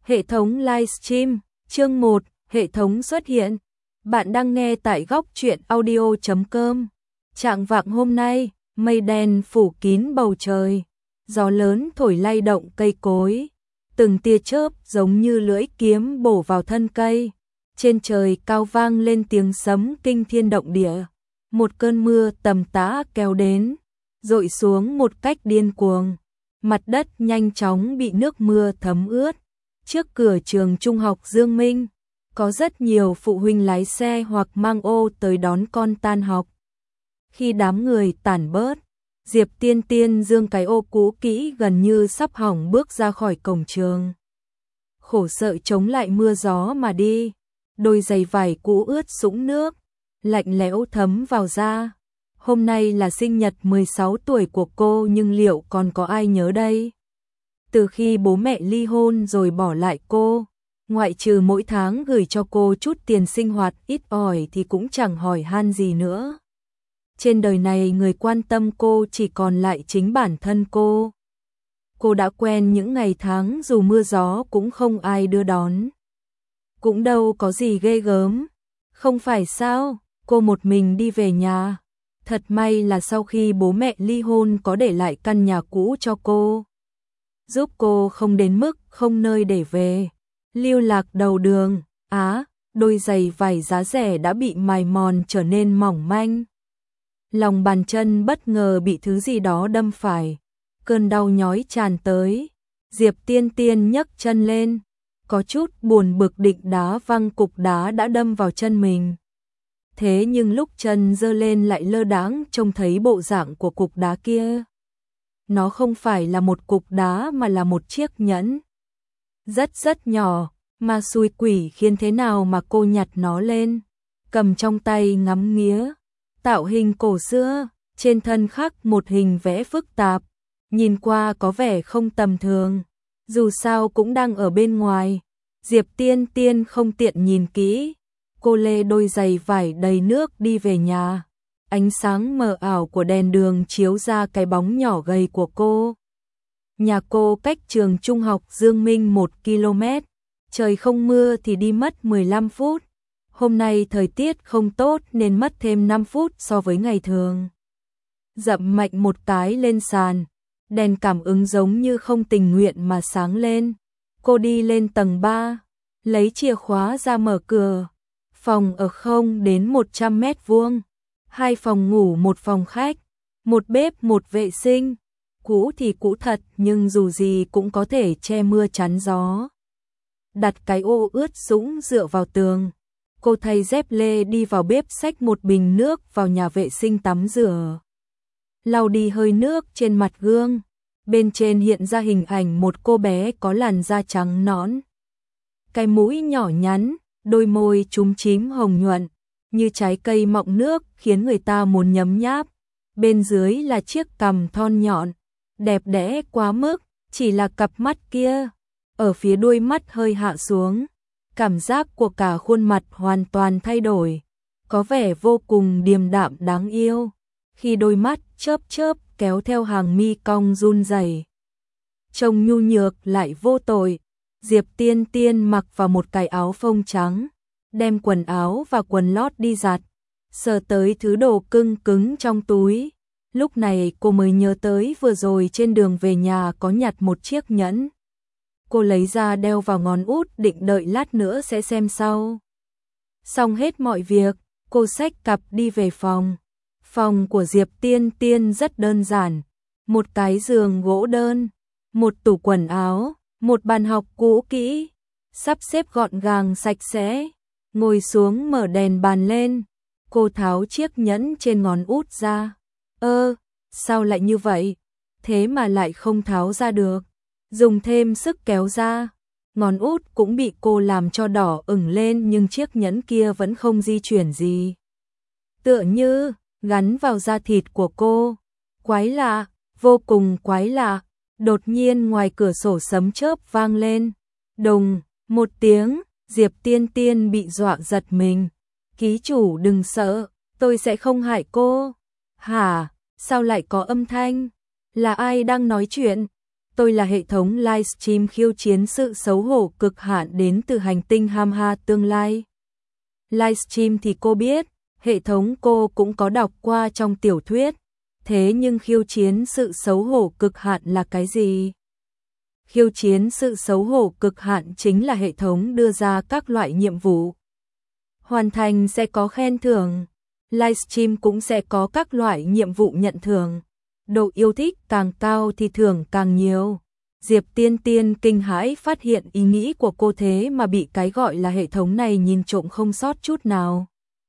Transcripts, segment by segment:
Hệ thống livestream, chương 1, hệ thống xuất hiện. Bạn đang nghe tại góc truyện audio.com. Trạng vạng hôm nay, mây đen phủ kín bầu trời, gió lớn thổi lay động cây cối, từng tia chớp giống như lưỡi kiếm bổ vào thân cây. Trên trời cao vang lên tiếng sấm kinh thiên động địa, một cơn mưa tầm tã kéo đến, dội xuống một cách điên cuồng. Mặt đất nhanh chóng bị nước mưa thấm ướt. Trước cửa trường trung học Dương Minh, có rất nhiều phụ huynh lái xe hoặc mang ô tới đón con tan học. Khi đám người tản bớt, Diệp Tiên Tiên giương cái ô cũ kỹ gần như sắp hỏng bước ra khỏi cổng trường. Khổ sở chống lại mưa gió mà đi, đôi giày vải cũ ướt sũng nước, lạnh lẽo thấm vào da. Hôm nay là sinh nhật 16 tuổi của cô nhưng liệu còn có ai nhớ đây? Từ khi bố mẹ ly hôn rồi bỏ lại cô, ngoại trừ mỗi tháng gửi cho cô chút tiền sinh hoạt ít ỏi thì cũng chẳng hỏi han gì nữa. Trên đời này người quan tâm cô chỉ còn lại chính bản thân cô. Cô đã quen những ngày tháng dù mưa gió cũng không ai đưa đón. Cũng đâu có gì ghê gớm. Không phải sao, cô một mình đi về nhà. Thật may là sau khi bố mẹ ly hôn có để lại căn nhà cũ cho cô, giúp cô không đến mức không nơi để về. Lưu lạc đầu đường, đôi giày vải giá rẻ đã bị mài mòn trở nên mỏng manh. Lòng bàn chân bất ngờ bị thứ gì đó đâm phải, cơn đau nhói tràn tới. Diệp Tiên Tiên nhấc chân lên, có chút buồn bực định đá văng cục đá đã đâm vào chân mình. Thế nhưng lúc chân giơ lên lại lơ đãng trông thấy bộ dạng của cục đá kia. Nó không phải là một cục đá mà là một chiếc nhẫn. Rất nhỏ, mà xui quỷ khiến thế nào mà cô nhặt nó lên, cầm trong tay ngắm nghía. Tạo hình cổ xưa, trên thân khắc một hình vẽ phức tạp, nhìn qua có vẻ không tầm thường. Dù sao cũng đang ở bên ngoài, Diệp Tiên Tiên không tiện nhìn kỹ. Cô lê đôi giày vải đầy nước đi về nhà. Ánh sáng mờ ảo của đèn đường chiếu ra cái bóng nhỏ gầy của cô. Nhà cô cách trường trung học Dương Minh 1 km. Trời không mưa thì đi mất 15 phút. Hôm nay thời tiết không tốt nên mất thêm 5 phút so với ngày thường. Dậm mạnh một cái lên sàn. Đèn cảm ứng giống như không tình nguyện mà sáng lên. Cô đi lên tầng 3, lấy chìa khóa ra mở cửa. Phòng ở không đến 100 mét vuông, 2 phòng ngủ, 1 phòng khách, 1 bếp, 1 vệ sinh. Cũ thì cũ thật nhưng dù gì cũng có thể che mưa chắn gió. Đặt cái ô ướt sũng dựa vào tường. Cô thay dép lê đi vào bếp xách một bình nước vào nhà vệ sinh tắm rửa. Lau đi hơi nước trên mặt gương. Bên trên hiện ra hình ảnh một cô bé có làn da trắng nõn. Cái mũi nhỏ nhắn, đôi môi chúm chím hồng nhuận, như trái cây mọng nước khiến người ta muốn nhấm nháp. Bên dưới là chiếc cằm thon nhọn, đẹp đẽ quá mức, chỉ là cặp mắt kia. Ở phía đuôi mắt hơi hạ xuống, cảm giác của cả khuôn mặt hoàn toàn thay đổi, có vẻ vô cùng điềm đạm đáng yêu. Khi đôi mắt chớp chớp kéo theo hàng mi cong run rẩy, trông nhu nhược lại vô tội. Diệp Tiên Tiên mặc vào một cái áo phông trắng, đem quần áo và quần lót đi giặt, sờ tới thứ đồ cưng cứng trong túi. Lúc này cô mới nhớ tới vừa rồi trên đường về nhà có nhặt một chiếc nhẫn. Cô lấy ra đeo vào ngón út định đợi lát nữa sẽ xem sau. Xong hết mọi việc, cô xách cặp đi về phòng. Phòng của Diệp Tiên Tiên rất đơn giản, một cái giường gỗ đơn, một tủ quần áo, một bàn học cũ kỹ, sắp xếp gọn gàng sạch sẽ. Ngồi xuống mở đèn bàn lên, cô tháo chiếc nhẫn trên ngón út ra. Sao lại như vậy? Thế mà lại không tháo ra được. Dùng thêm sức kéo ra, ngón út cũng bị cô làm cho đỏ ửng lên nhưng chiếc nhẫn kia vẫn không di chuyển gì. Tựa như gắn vào da thịt của cô. Quái lạ, vô cùng quái lạ. Đột nhiên ngoài cửa sổ sấm chớp vang lên. Đùng, một tiếng, Diệp Tiên Tiên bị dọa giật mình. Ký chủ đừng sợ, tôi sẽ không hại cô. Hả, sao lại có âm thanh? Là ai đang nói chuyện? tôi là hệ thống livestream khiêu chiến sự xấu hổ cực hạn đến từ hành tinh Hamha tương lai. Livestream thì cô biết, hệ thống cô cũng có đọc qua trong tiểu thuyết, thế nhưng khiêu chiến sự xấu hổ cực hạn là cái gì? Khiêu chiến sự xấu hổ cực hạn chính là hệ thống đưa ra các loại nhiệm vụ. Hoàn thành sẽ có khen thưởng, livestream cũng sẽ có các loại nhiệm vụ nhận thưởng. Độ yêu thích càng cao thì thưởng càng nhiều. Diệp Tiên Tiên kinh hãi phát hiện ý nghĩ của cô thế mà bị cái gọi là hệ thống này nhìn trộm không sót chút nào.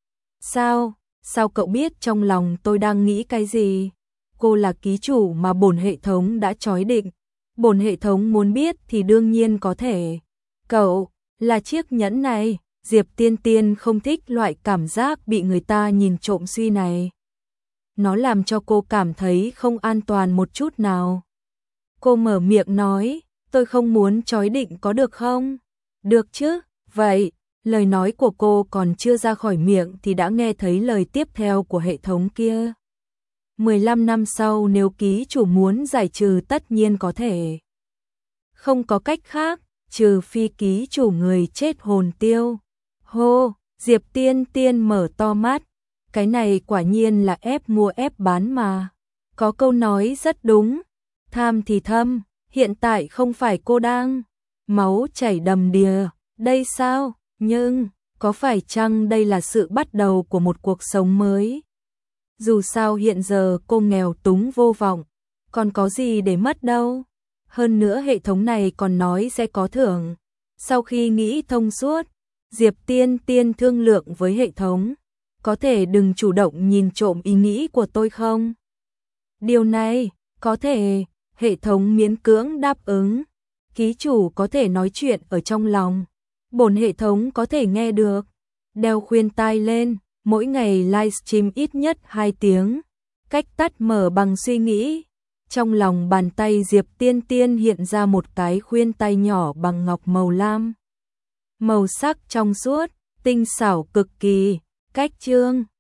Sao cậu biết trong lòng tôi đang nghĩ cái gì? Cô là ký chủ mà bổn hệ thống đã chói định. Bổn hệ thống muốn biết thì đương nhiên có thể. Cậu, là chiếc nhẫn này. Diệp Tiên Tiên không thích loại cảm giác bị người ta nhìn trộm suy này. Nó làm cho cô cảm thấy không an toàn một chút nào. Cô mở miệng nói, tôi không muốn chói định có được không? Được chứ, vậy, lời nói của cô còn chưa ra khỏi miệng thì đã nghe thấy lời tiếp theo của hệ thống kia. 15 năm sau nếu ký chủ muốn giải trừ tất nhiên có thể. Không có cách khác, trừ phi ký chủ người chết hồn tiêu. Hô, Diệp Tiên Tiên mở to mắt. Cái này quả nhiên là ép mua ép bán mà. Có câu nói rất đúng. Tham thì thâm, hiện tại không phải cô đang máu chảy đầm đìa, đây sao? Nhưng, có phải chăng đây là sự bắt đầu của một cuộc sống mới? Dù sao hiện giờ cô nghèo túng vô vọng, còn có gì để mất đâu. Hơn nữa hệ thống này còn nói sẽ có thưởng. Sau khi nghĩ thông suốt, Diệp Tiên Tiên thương lượng với hệ thống. Có thể đừng chủ động nhìn trộm ý nghĩ của tôi không? Điều này, có thể, hệ thống miễn cưỡng đáp ứng. Ký chủ có thể nói chuyện ở trong lòng. Bổn hệ thống có thể nghe được. Đeo khuyên tai lên, mỗi ngày livestream ít nhất 2 tiếng. Cách tắt mở bằng suy nghĩ. Trong lòng bàn tay Diệp Tiên Tiên hiện ra một cái khuyên tai nhỏ bằng ngọc màu lam. Màu sắc trong suốt, tinh xảo cực kỳ. Cách chương